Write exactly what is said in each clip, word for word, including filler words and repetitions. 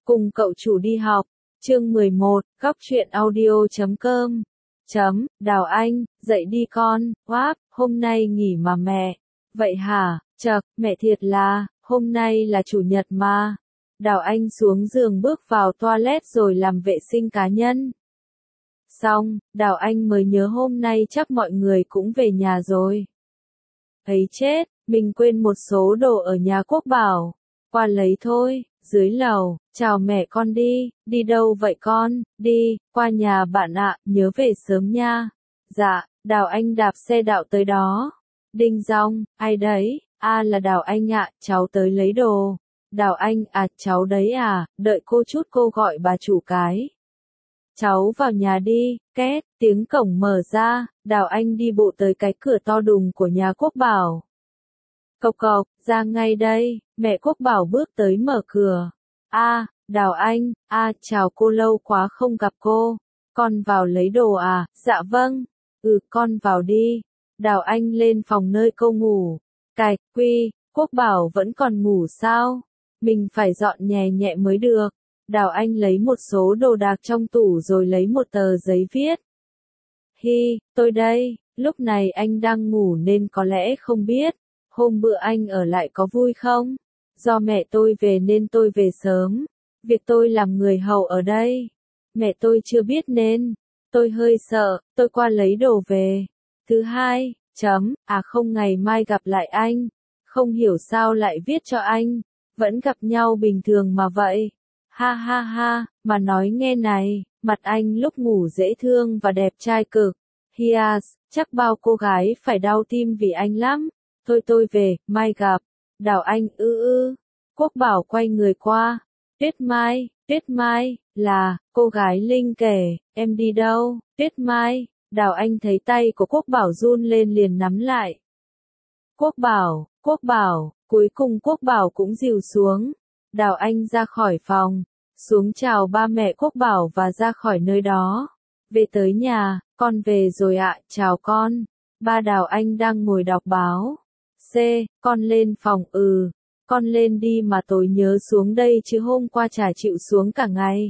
Cùng cậu chủ đi học. Chương mười một, góc truyện audio chấm com. Chấm, Đào Anh, dậy đi con, Wáp, hôm nay nghỉ mà mẹ. Vậy hả, chậc, mẹ thiệt là, hôm nay là chủ nhật mà. Đào Anh xuống giường bước vào toilet rồi làm vệ sinh cá nhân. Xong, Đào Anh mới nhớ hôm nay chắc mọi người cũng về nhà rồi. Ấy chết, mình quên một số đồ ở nhà Quốc Bảo. Qua lấy thôi, dưới lầu, chào mẹ con đi, đi đâu vậy con, đi, qua nhà bạn ạ, nhớ về sớm nha. Dạ, Đào Anh đạp xe đạo tới đó. Đinh dong, ai đấy, a là Đào Anh ạ, cháu tới lấy đồ. Đào Anh, à cháu đấy à, đợi cô chút cô gọi bà chủ cái. Cháu vào nhà đi, két, tiếng cổng mở ra, Đào Anh đi bộ tới cái cửa to đùng của nhà Quốc Bảo. Cộc cộc, ra ngay đây, mẹ Quốc Bảo bước tới mở cửa. A, Đào Anh, a chào cô lâu quá không gặp cô. Con vào lấy đồ à, dạ vâng. Ừ, con vào đi. Đào Anh lên phòng nơi cô ngủ. Cạch, quy, Quốc Bảo vẫn còn ngủ sao? Mình phải dọn nhẹ nhẹ mới được. Đào Anh lấy một số đồ đạc trong tủ rồi lấy một tờ giấy viết. Hi, tôi đây, lúc này anh đang ngủ nên có lẽ không biết. Hôm bữa anh ở lại có vui không? Do mẹ tôi về nên tôi về sớm. Việc tôi làm người hầu ở đây. Mẹ tôi chưa biết nên. Tôi hơi sợ, tôi qua lấy đồ về. Thứ hai, chấm, à không ngày mai gặp lại anh. Không hiểu sao lại viết cho anh. Vẫn gặp nhau bình thường mà vậy. Ha ha ha, mà nói nghe này, mặt anh lúc ngủ dễ thương và đẹp trai cực. Hias, chắc bao cô gái phải đau tim vì anh lắm. Thôi tôi về, mai gặp. Đào Anh ư ư. Quốc Bảo quay người qua. Tuyết Mai, Tuyết Mai, là, cô gái Linh kể, em đi đâu, Tuyết Mai. Đào Anh thấy tay của Quốc Bảo run lên liền nắm lại. Quốc Bảo, Quốc Bảo, cuối cùng Quốc Bảo cũng dìu xuống. Đào Anh ra khỏi phòng, xuống chào ba mẹ Quốc Bảo và ra khỏi nơi đó. Về tới nhà, con về rồi ạ, chào con. Ba Đào Anh đang ngồi đọc báo. C, con lên phòng, ừ, con lên đi mà tôi nhớ xuống đây chứ hôm qua chả chịu xuống cả ngày.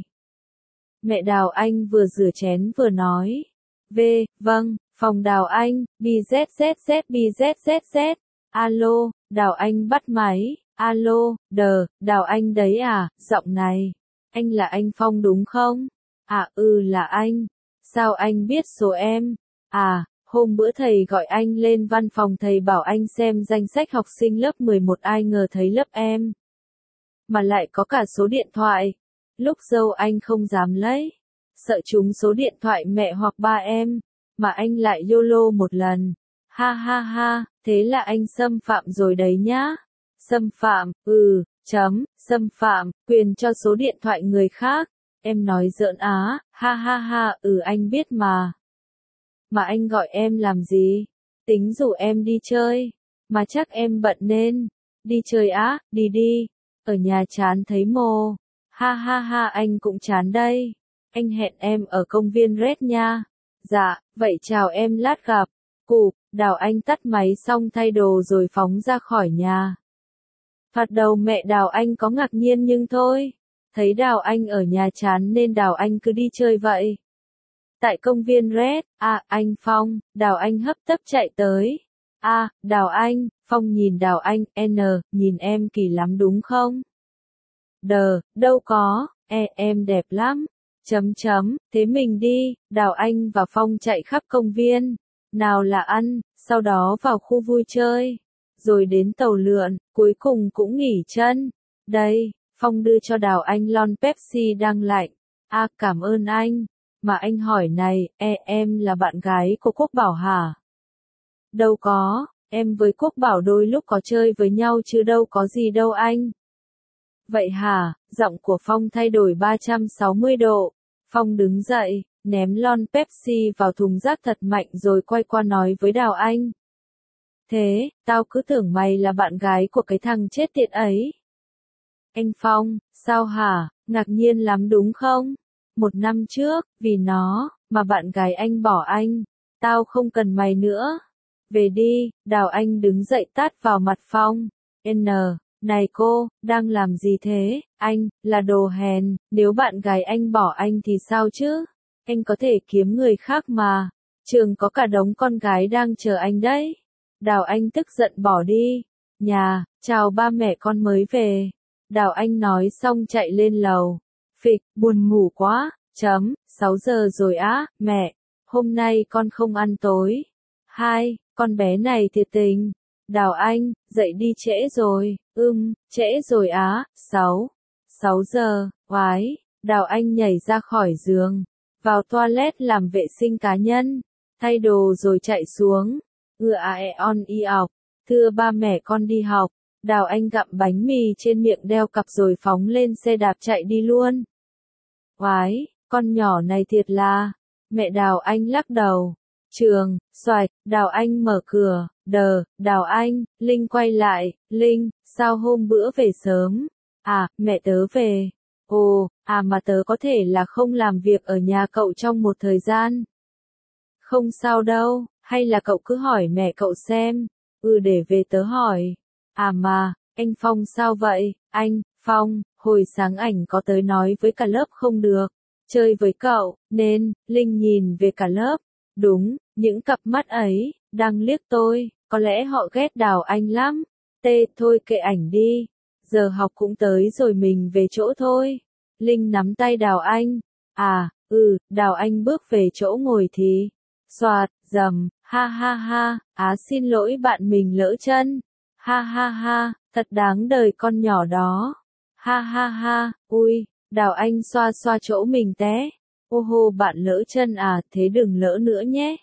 Mẹ Đào Anh vừa rửa chén vừa nói. V, vâng, phòng Đào Anh, bzzz bzzz, alo, Đào Anh bắt máy, alo, đờ, Đào Anh đấy à, giọng này, anh là anh Phong đúng không? À ừ là anh, sao anh biết số em? À, hôm bữa thầy gọi anh lên văn phòng thầy bảo anh xem danh sách học sinh lớp mười một ai ngờ thấy lớp em. Mà lại có cả số điện thoại. Lúc dâu anh không dám lấy. Sợ chúng số điện thoại mẹ hoặc ba em. Mà anh lại YOLO một lần. Ha ha ha, thế là anh xâm phạm rồi đấy nhá. Xâm phạm, ừ, chấm, xâm phạm, quyền cho số điện thoại người khác. Em nói giỡn á, ha ha ha, ừ anh biết mà. Mà anh gọi em làm gì? Tính rủ em đi chơi. Mà chắc em bận nên. Đi chơi á, đi đi. Ở nhà chán thấy mồ. Ha ha ha anh cũng chán đây. Anh hẹn em ở công viên Red nha. Dạ, vậy chào em lát gặp. Cụp, Đào Anh tắt máy xong thay đồ rồi phóng ra khỏi nhà. Thoạt đầu mẹ Đào Anh có ngạc nhiên nhưng thôi. Thấy Đào Anh ở nhà chán nên Đào Anh cứ đi chơi vậy. Tại công viên Red, à, anh Phong, Đào Anh hấp tấp chạy tới. À, Đào Anh, Phong nhìn Đào Anh, N, nhìn em kỳ lắm đúng không? Đờ, đâu có, e, em đẹp lắm. Chấm chấm, thế mình đi, Đào Anh và Phong chạy khắp công viên. Nào là ăn, sau đó vào khu vui chơi. Rồi đến tàu lượn, cuối cùng cũng nghỉ chân. Đây, Phong đưa cho Đào Anh lon Pepsi đang lạnh. À, cảm ơn anh. Mà anh hỏi này, e, em là bạn gái của Quốc Bảo hả? Đâu có, em với Quốc Bảo đôi lúc có chơi với nhau chứ đâu có gì đâu anh. Vậy hả, giọng của Phong thay đổi ba trăm sáu mươi độ. Phong đứng dậy, ném lon Pepsi vào thùng rác thật mạnh rồi quay qua nói với Đào Anh. Thế, tao cứ tưởng mày là bạn gái của cái thằng chết tiệt ấy. Anh Phong, sao hả, ngạc nhiên lắm đúng không? Một năm trước, vì nó, mà bạn gái anh bỏ anh. Tao không cần mày nữa. Về đi, Đào Anh đứng dậy tát vào mặt Phong. N, Này cô, đang làm gì thế? Anh, là đồ hèn, nếu bạn gái anh bỏ anh thì sao chứ? Anh có thể kiếm người khác mà. Trường có cả đống con gái đang chờ anh đấy. Đào Anh tức giận bỏ đi. Nhà, chào ba mẹ con mới về. Đào Anh nói xong chạy lên lầu. Phịch, buồn ngủ quá, chấm, sáu giờ rồi á, mẹ, hôm nay con không ăn tối. Hai, con bé này thiệt tình. Đào Anh, dậy đi trễ rồi, ưm, trễ rồi á, sáu, sáu giờ, oái, Đào Anh nhảy ra khỏi giường, vào toilet làm vệ sinh cá nhân, thay đồ rồi chạy xuống, ưa ae on y học, thưa ba mẹ con đi học. Đào Anh gặm bánh mì trên miệng đeo cặp rồi phóng lên xe đạp chạy đi luôn. Oái, con nhỏ này thiệt là, mẹ Đào Anh lắc đầu. Trường, xoạch, Đào Anh mở cửa, đờ, Đào Anh, Linh quay lại, Linh, sao hôm bữa về sớm? À, mẹ tớ về. Ồ, à mà tớ có thể là không làm việc ở nhà cậu trong một thời gian. Không sao đâu, hay là cậu cứ hỏi mẹ cậu xem. Ừ để về tớ hỏi. À mà, anh Phong sao vậy? Anh, Phong, hồi sáng ảnh có tới nói với cả lớp không được. Chơi với cậu, nên, Linh nhìn về cả lớp. Đúng, những cặp mắt ấy, đang liếc tôi, có lẽ họ ghét Đào Anh lắm. Tê, thôi kệ ảnh đi. Giờ học cũng tới rồi mình về chỗ thôi. Linh nắm tay Đào Anh. À, ừ, Đào Anh bước về chỗ ngồi thì. Xoạt, dầm, ha ha ha, á xin lỗi bạn mình lỡ chân. Ha ha ha, thật đáng đời con nhỏ đó. Ha ha ha, ui, Đào Anh xoa xoa chỗ mình té. Ô hô bạn lỡ chân à, thế đừng lỡ nữa nhé.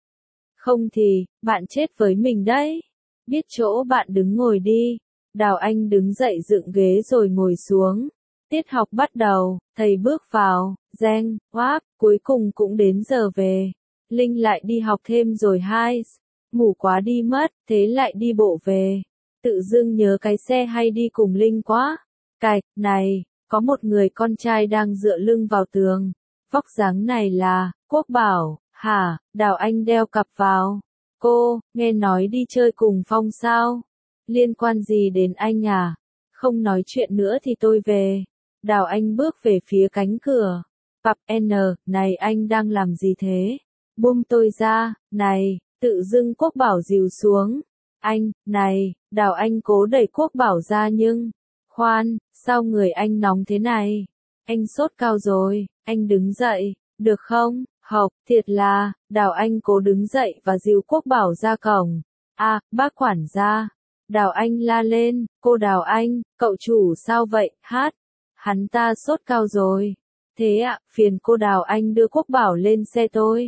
Không thì, bạn chết với mình đấy. Biết chỗ bạn đứng ngồi đi. Đào Anh đứng dậy dựng ghế rồi ngồi xuống. Tiết học bắt đầu, thầy bước vào, reng, oáp, cuối cùng cũng đến giờ về. Linh lại đi học thêm rồi hai, ngủ quá đi mất, thế lại đi bộ về. Tự dưng nhớ cái xe hay đi cùng Linh quá. Cạch, này, có một người con trai đang dựa lưng vào tường. Vóc dáng này là, Quốc Bảo, hả, Đào Anh đeo cặp vào. Cô, nghe nói đi chơi cùng Phong sao? Liên quan gì đến anh à? Không nói chuyện nữa thì tôi về. Đào Anh bước về phía cánh cửa. Cặp N, này anh đang làm gì thế? Buông tôi ra, này, tự dưng Quốc Bảo dìu xuống. Anh, này, Đào Anh cố đẩy Quốc Bảo ra nhưng, khoan, sao người anh nóng thế này? Anh sốt cao rồi, anh đứng dậy, được không? Học, thiệt là, Đào Anh cố đứng dậy và dìu Quốc Bảo ra cổng. À, bác quản gia. Đào Anh la lên, cô Đào Anh, cậu chủ sao vậy, hát? Hắn ta sốt cao rồi. Thế ạ, phiền cô Đào Anh đưa Quốc Bảo lên xe tôi.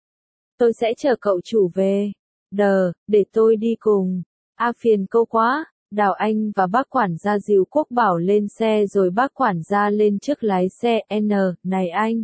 Tôi sẽ chở cậu chủ về. Đờ, để tôi đi cùng. À phiền cô quá. Đào Anh và bác quản gia dìu Quốc Bảo lên xe rồi bác quản gia lên trước lái xe. N, này anh.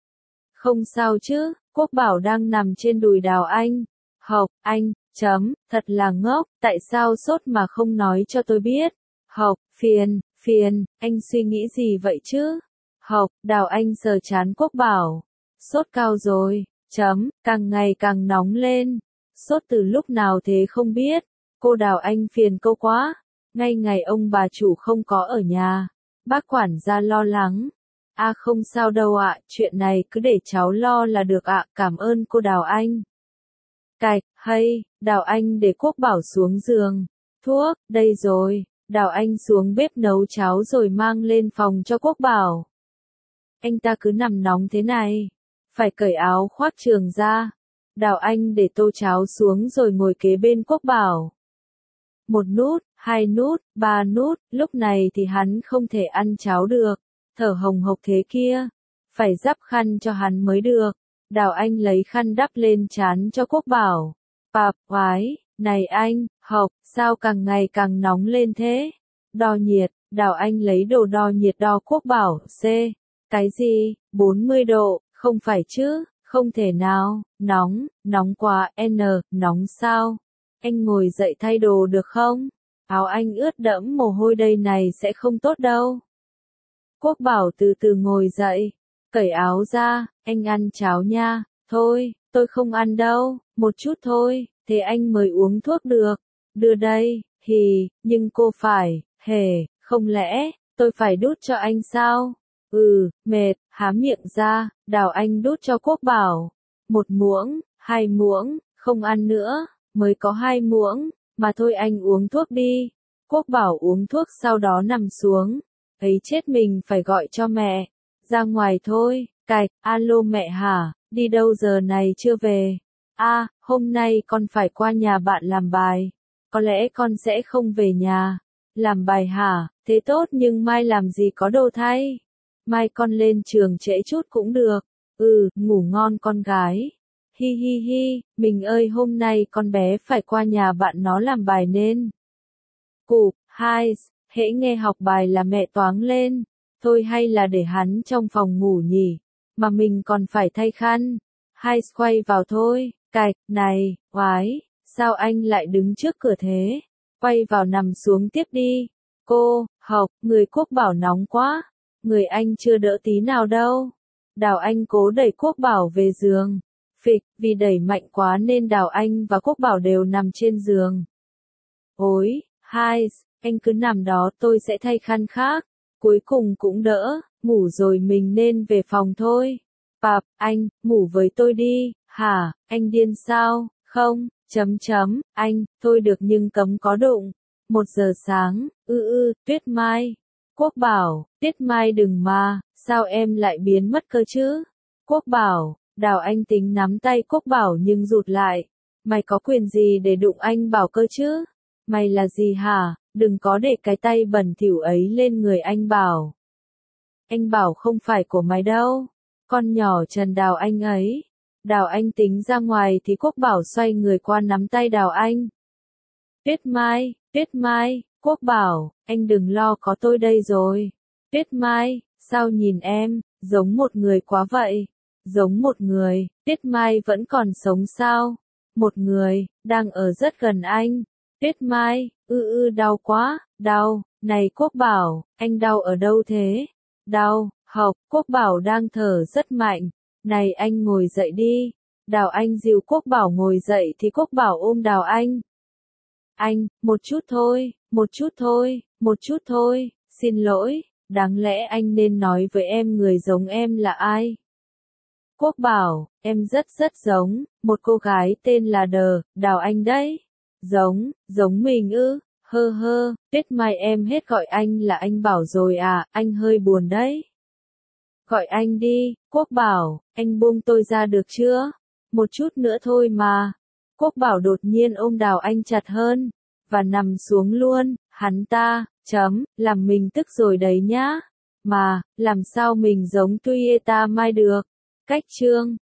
Không sao chứ, Quốc Bảo đang nằm trên đùi Đào Anh. Học, anh, chấm, thật là ngốc, tại sao sốt mà không nói cho tôi biết. Học, phiền, phiền, anh suy nghĩ gì vậy chứ? Học, Đào Anh sờ trán Quốc Bảo. Sốt cao rồi, chấm, càng ngày càng nóng lên. Sốt từ lúc nào thế không biết. Cô Đào Anh phiền cô quá. Ngay ngày ông bà chủ không có ở nhà. Bác quản gia lo lắng. À không sao đâu ạ, chuyện này cứ để cháu lo là được ạ, cảm ơn cô Đào Anh. Cạch, hay, Đào Anh để Quốc Bảo xuống giường. Thuốc, đây rồi, Đào Anh xuống bếp nấu cháo rồi mang lên phòng cho Quốc Bảo. Anh ta cứ nằm nóng thế này, phải cởi áo khoác trường ra. Đào Anh để tô cháo xuống rồi ngồi kế bên Quốc Bảo. Một nút, hai nút, ba nút, lúc này thì hắn không thể ăn cháo được, thở hồng hộc thế kia, phải dắp khăn cho hắn mới được. Đào Anh lấy khăn đắp lên trán cho Quốc Bảo. Bạp, oái, này anh, học, sao càng ngày càng nóng lên thế? Đo nhiệt, Đào Anh lấy đồ đo nhiệt đo Quốc Bảo, C. Cái gì, bốn mươi độ, không phải chứ, không thể nào, nóng, nóng quá, N, nóng sao? Anh ngồi dậy thay đồ được không? Áo anh ướt đẫm mồ hôi đây này sẽ không tốt đâu. Quốc Bảo từ từ ngồi dậy, cởi áo ra, anh ăn cháo nha. Thôi, tôi không ăn đâu, một chút thôi, thế anh mới uống thuốc được. Đưa đây, hì, nhưng cô phải, Hề, không lẽ, tôi phải đút cho anh sao? Ừ, mệt, há miệng ra, Đào Anh đút cho Quốc Bảo. Một muỗng, hai muỗng, không ăn nữa, mới có hai muỗng, mà thôi anh uống thuốc đi. Quốc Bảo uống thuốc sau đó nằm xuống, ấy chết mình phải gọi cho mẹ. Ra ngoài thôi, cạch, alo mẹ hả, đi đâu giờ này chưa về? A, hôm nay con phải qua nhà bạn làm bài, có lẽ con sẽ không về nhà. Làm bài hả, thế tốt nhưng mai làm gì có đồ thay? Mai con lên trường trễ chút cũng được. Ừ, ngủ ngon con gái. Hi hi hi, mình ơi hôm nay con bé phải qua nhà bạn nó làm bài nên. Cụp, hai, hễ nghe học bài là mẹ toáng lên. Thôi hay là để hắn trong phòng ngủ nhỉ, mà mình còn phải thay khăn. Hai quay vào thôi, cạch, này, oái, sao anh lại đứng trước cửa thế? Quay vào nằm xuống tiếp đi. Cô, học, người Quốc Bảo nóng quá. Người anh chưa đỡ tí nào đâu. Đào Anh cố đẩy Quốc Bảo về giường. Phịch, vì đẩy mạnh quá nên Đào Anh và Quốc Bảo đều nằm trên giường. Ôi, hai, anh cứ nằm đó tôi sẽ thay khăn khác. Cuối cùng cũng đỡ, ngủ rồi mình nên về phòng thôi. Pap, anh, ngủ với tôi đi, hả, anh điên sao, không, chấm chấm, anh, thôi được nhưng cấm có đụng. Một giờ sáng, ư ư, Tuyết Mai. Quốc Bảo, Tuyết Mai đừng mà, sao em lại biến mất cơ chứ? Quốc Bảo, Đào Anh tính nắm tay Quốc Bảo nhưng rụt lại. Mày có quyền gì để đụng anh Bảo cơ chứ? Mày là gì hả? Đừng có để cái tay bẩn thỉu ấy lên người anh Bảo. Anh Bảo không phải của mày đâu. Con nhỏ Trần Đào Anh ấy. Đào Anh tính ra ngoài thì Quốc Bảo xoay người qua nắm tay Đào Anh. Tuyết Mai, Tuyết Mai, Quốc Bảo, anh đừng lo có tôi đây rồi. Tuyết Mai, sao nhìn em, giống một người quá vậy? Giống một người, Tuyết Mai vẫn còn sống sao? Một người, đang ở rất gần anh. Tuyết Mai, ư ư đau quá, đau, này Quốc Bảo, anh đau ở đâu thế? Đau, học, Quốc Bảo đang thở rất mạnh. Này anh ngồi dậy đi. Đào Anh dìu Quốc Bảo ngồi dậy thì Quốc Bảo ôm Đào Anh. Anh, một chút thôi, một chút thôi, một chút thôi, xin lỗi, đáng lẽ anh nên nói với em người giống em là ai. Quốc Bảo, em rất rất giống, một cô gái tên là Đờ, Đào Anh đấy. Giống, giống mình ư, hơ hơ, Tuyết Mai em hết gọi anh là anh Bảo rồi à, anh hơi buồn đấy. Gọi anh đi, Quốc Bảo, anh buông tôi ra được chưa? Một chút nữa thôi mà. Quốc Bảo đột nhiên ôm Đào Anh chặt hơn, và nằm xuống luôn, hắn ta, chấm, làm mình tức rồi đấy nhá. Mà, làm sao mình giống Tuyeta Mai được? Cách chương